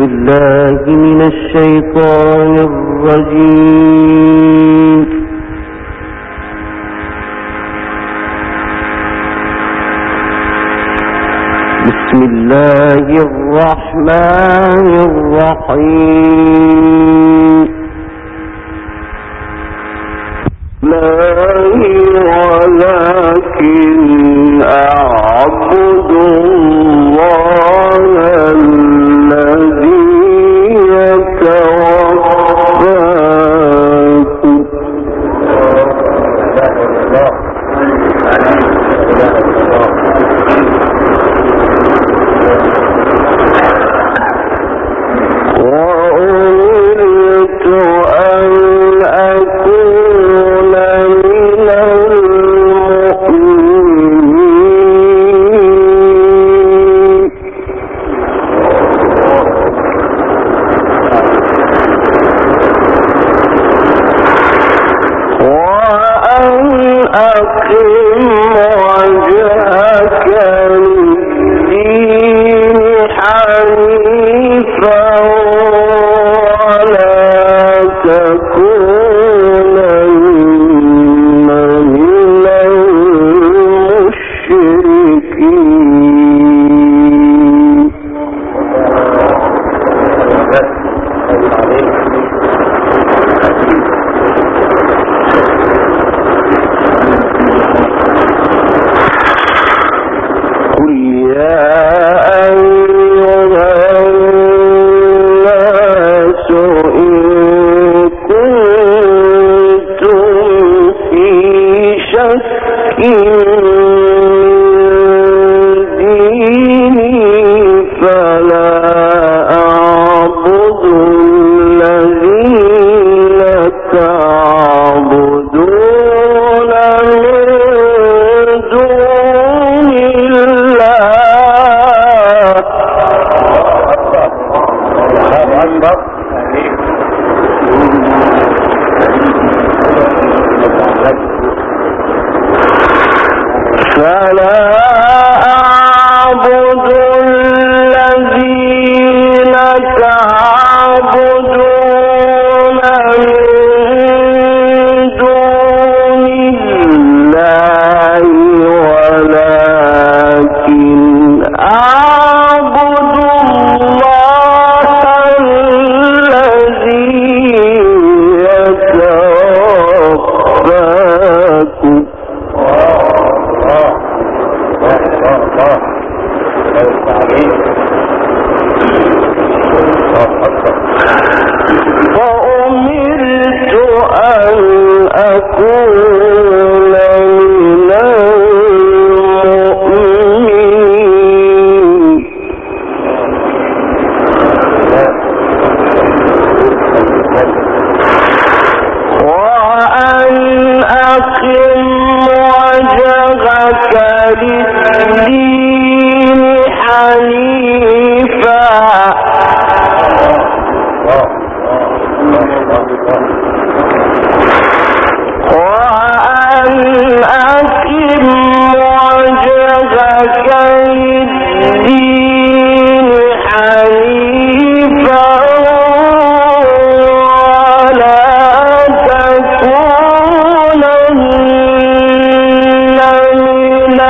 بالله من الشيطان الرجيم. بسم الله الرحمن الرحيم. ولكن أعبد الله الذي يتوفاكم. وأمرت أن أكون من المؤمنين. وأن أقم وجهك للدين حنيفا ولا تكونن من المشركين. قل يا أيها الناس إن كنتم في شك ديني فلا أعبد الذين تعبدون من دون فلا أعبد الذين تعبدون من دون الله ولكن أعبد الله الذي يتوفاكم. وأمرت أن أكون من المؤمنين. وأن أقم وجهك للدين حنيفا وأن أقم وجهك للدين حنيفا ولا تكونن من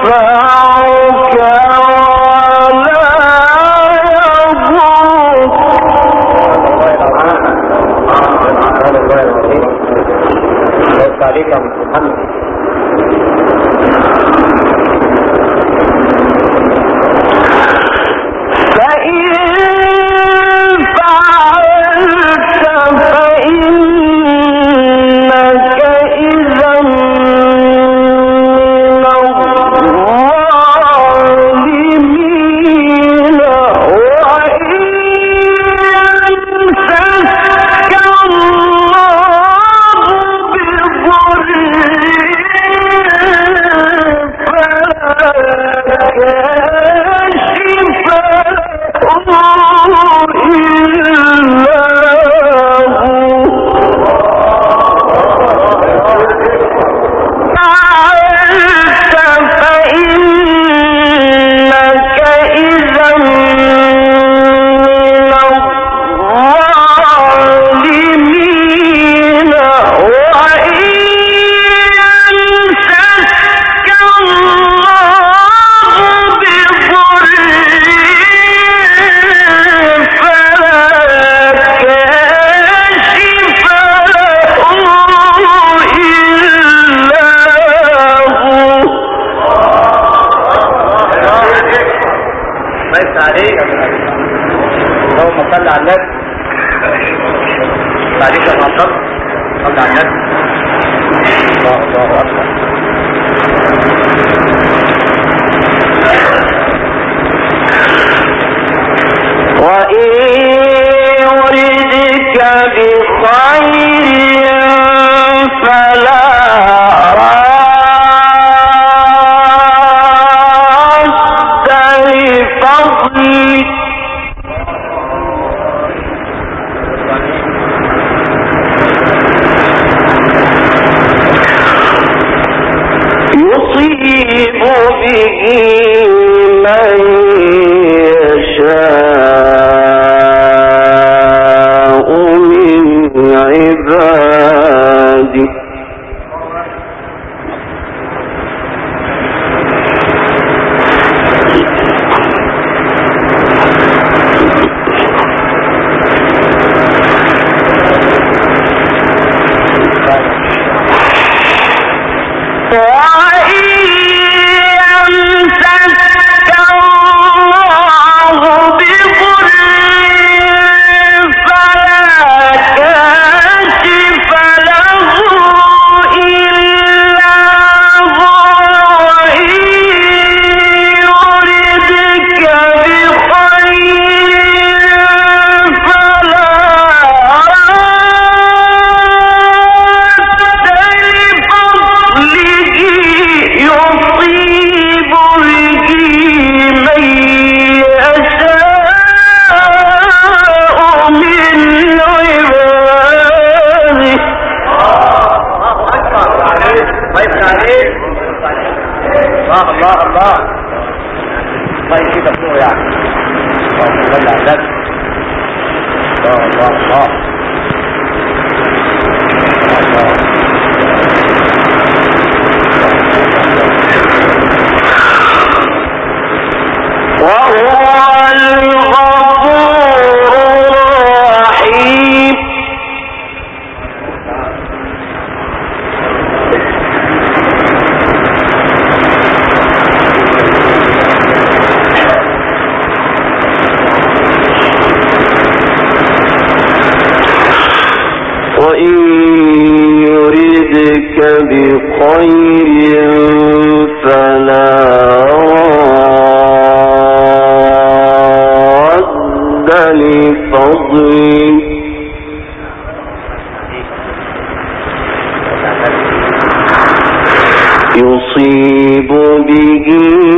يصيب به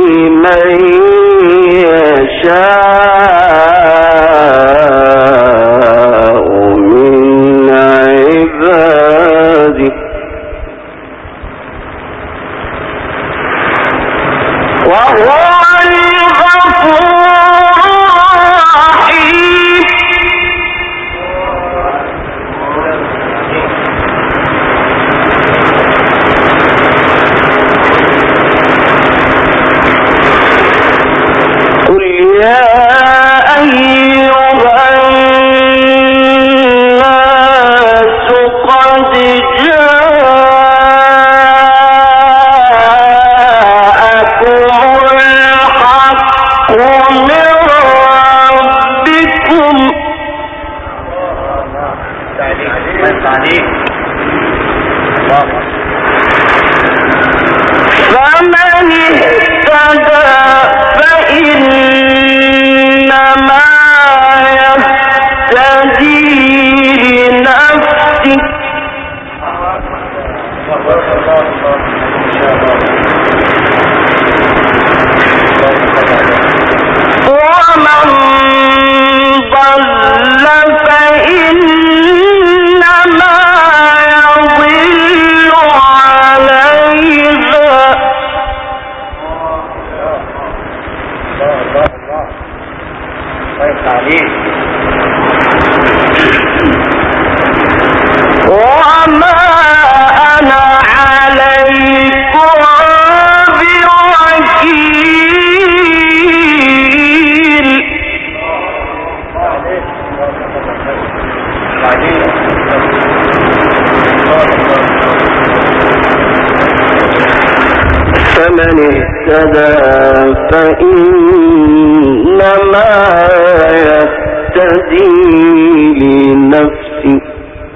من يشاء من عباده وهو الغفور الرحيم. وما أنا عليكم بوكيل. فمن اهتدى فإنما يهتدي لنفسه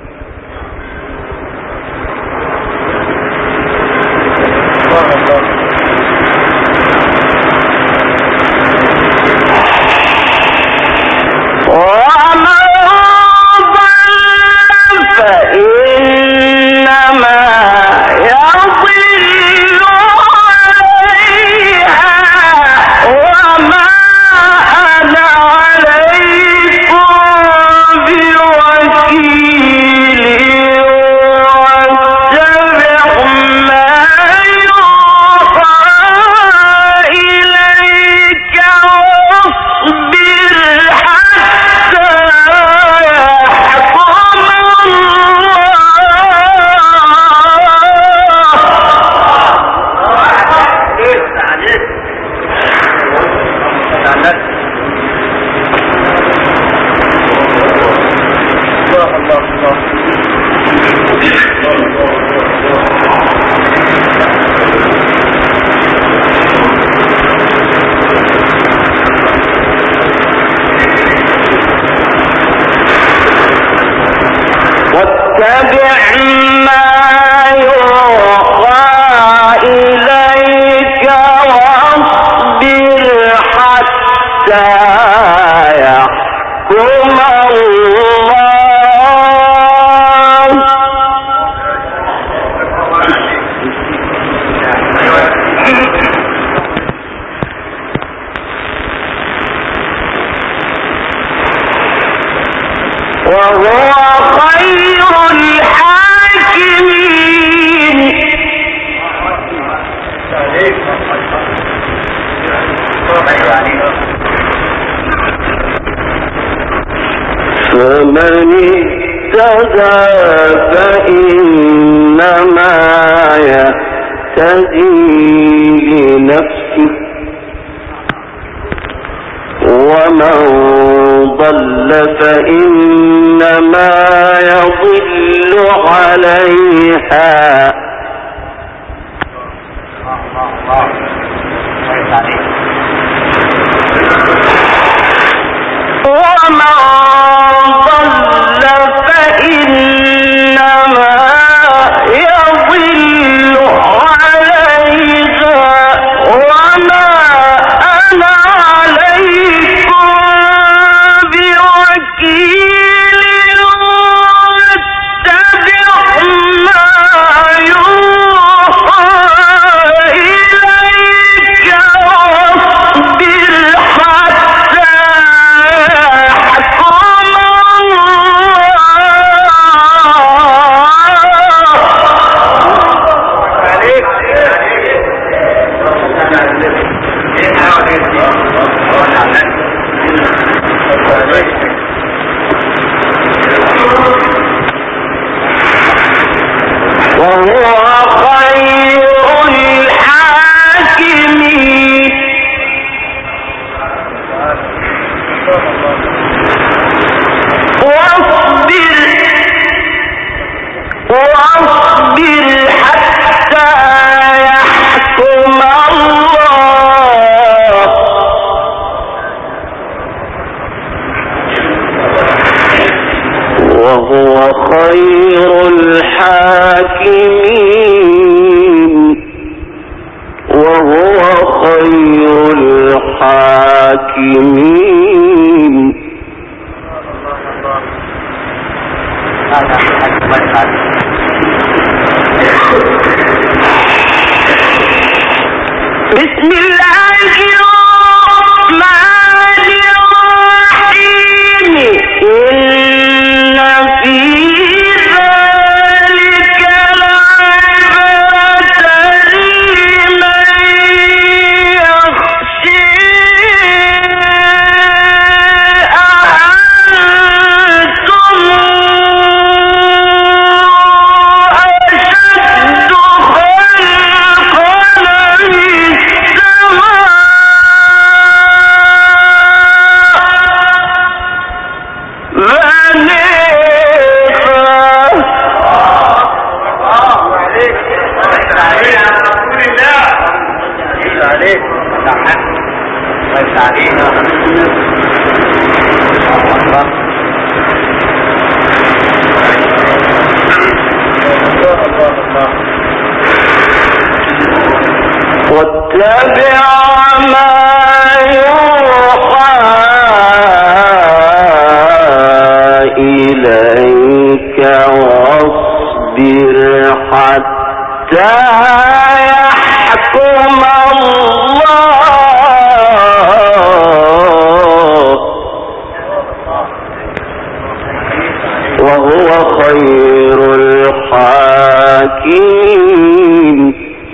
واتبع ما يوحى إليك واصبر حتى يحكم الله. وهو خير الحاكمين. فمن اهتدى فإنما يهتدي لنفسه ومن ضل فإنما يضل عليها ومن ضل فإنما يضل عليها وما أنا عليكم بوكيل. واتبع ما يوحى إليك واصبر حتى يحكم وهو خير الحاكمين. واصبر حتى يحكم الله. وهو خير الحاكمين. وهو خير الحاكمين. بسم الله الرحمن الرحيم. إن في ذلك لعبرة لمن يخشى واتبع ما يوحى إليك واصبر حتى يحكم الله وهو خير الحاكمين.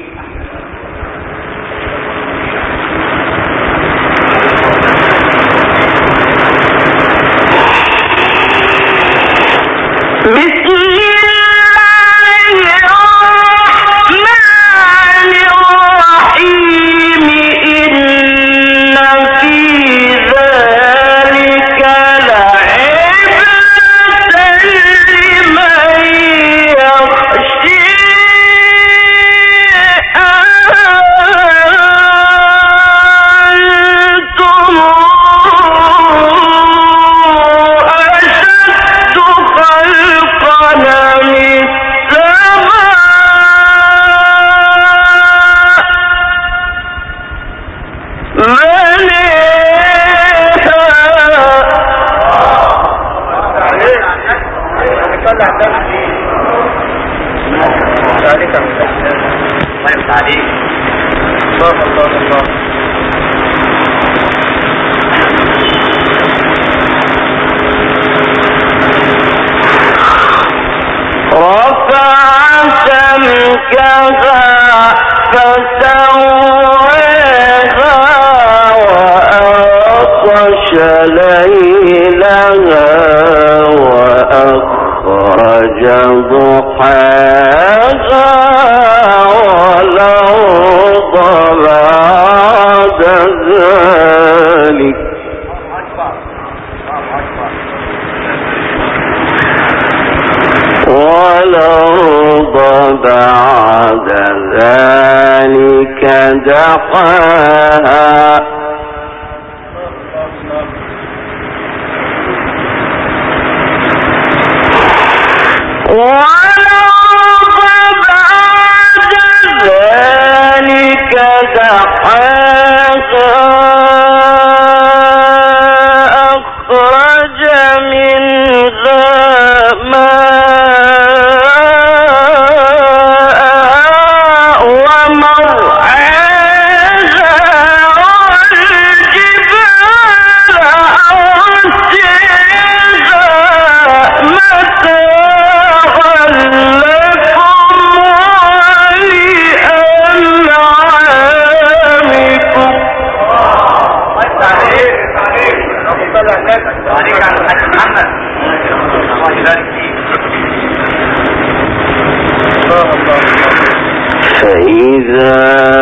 فإذا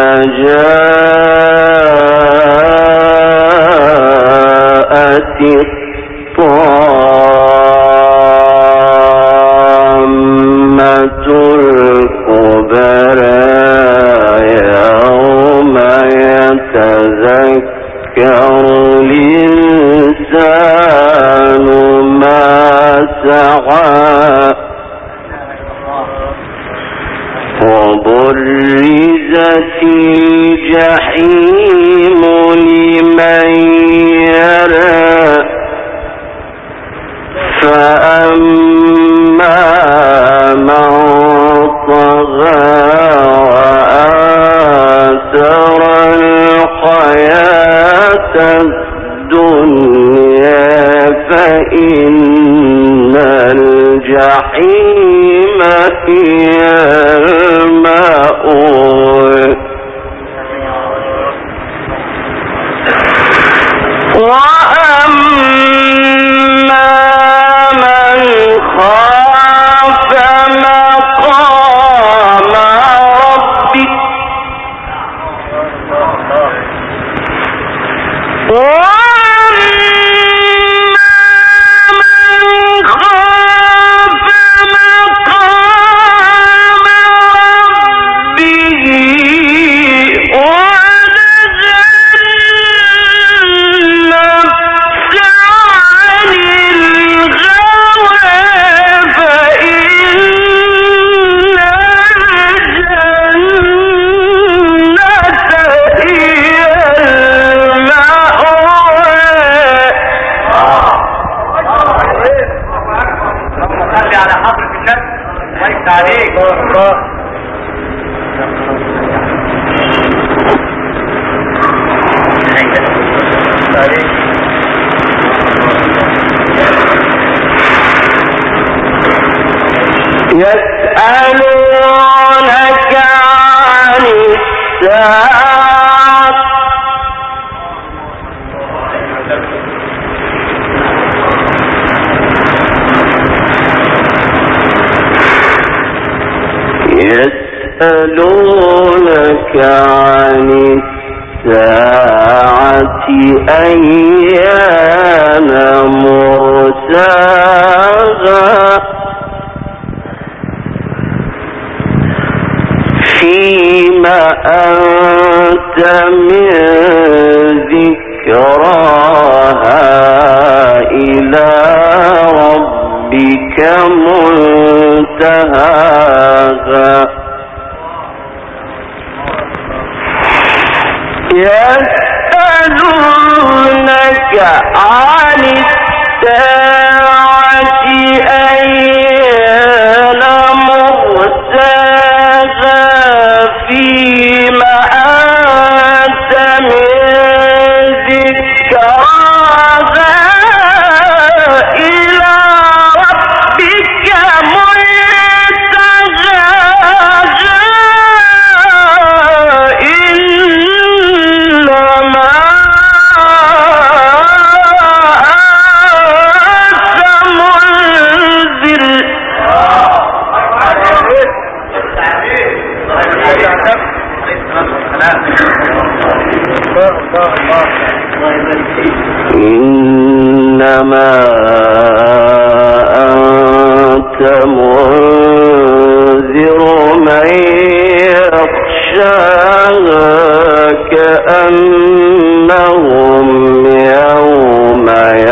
جاءت الطامة الكبرى يوم يتذكر الإنسان ما سعى وبرزت الجحيم لمن يرى فأما من طغى وآثر الحياة الدنيا فإن الجحيم هي المأوى وأما من خاف مقام ربه وَنَجَّيْنَا يسألونك عن الساعة أيان مرساها فيما أنت من ذكراها إلى ربك منتهاها يسألونك عن الساعة أيان مرساها فيما أنت من ذكراها إلى ربك إنما أنت منذر من يخشاها كأنهم يوم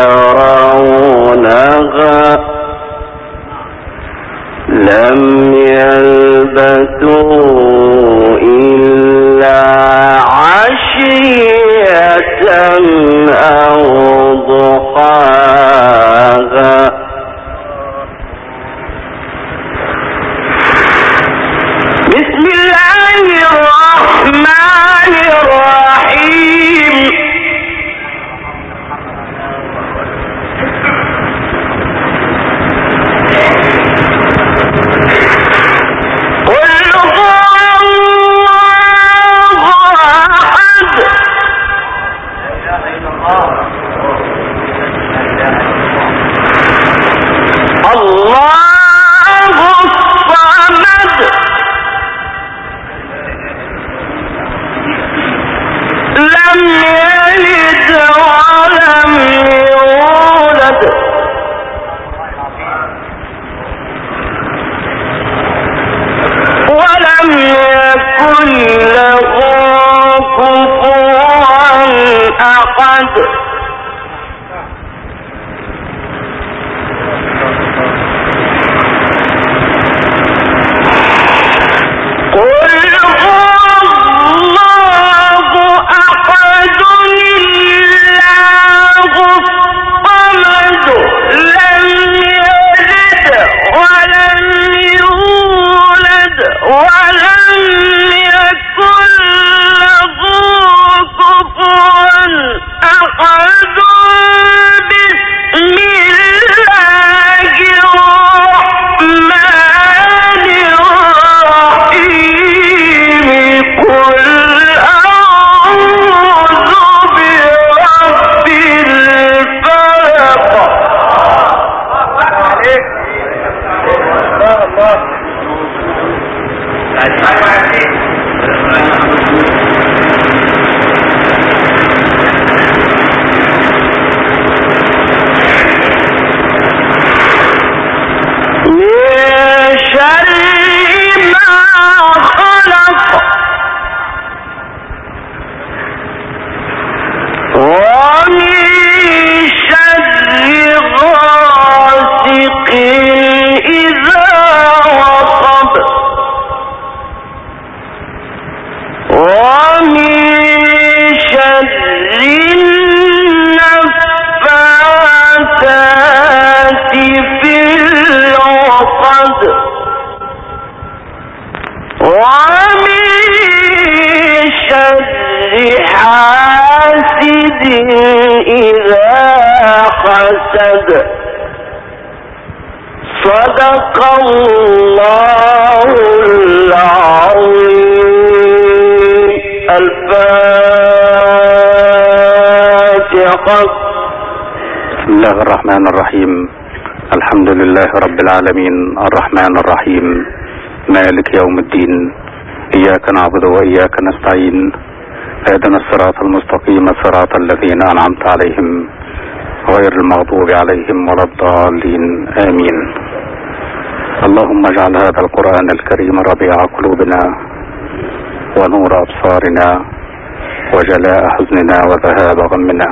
يرونها لم يلبثوا إلا عشية أو ضحاها بسم الله الرحمن الرحيم صدق الله العظيم. الفاتحة. بسم الله الرحمن الرحيم. الحمد لله رب العالمين الرحمن الرحيم مالك يوم الدين. إياك نعبد وإياك نستعين. اهدنا الصراط المستقيم صراط الذين أنعمت عليهم غير المغضوب عليهم ولا الضالين آمين. اللهم اجعل هذا القرآن الكريم ربيع قلوبنا ونور أبصارنا وجلاء حزننا وذهاب غمنا.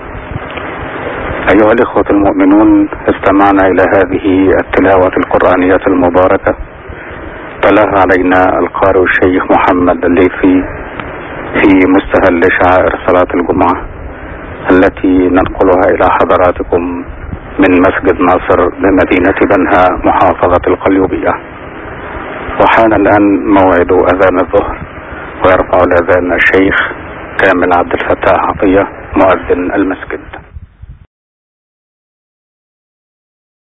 أيها الإخوة المؤمنون، استمعنا إلى هذه التلاوة القرآنية المباركة تلاها علينا القارئ الشيخ محمد الليثي في مستهل شعائر صلاة الجمعة التي ننقلها إلى حضراتكم من مسجد ناصر بمدينة بنها محافظة القليوبية. وحان الآن موعد أذان الظهر، ويرفع الأذان الشيخ كامل عبد الفتاح عطية مؤذن المسجد.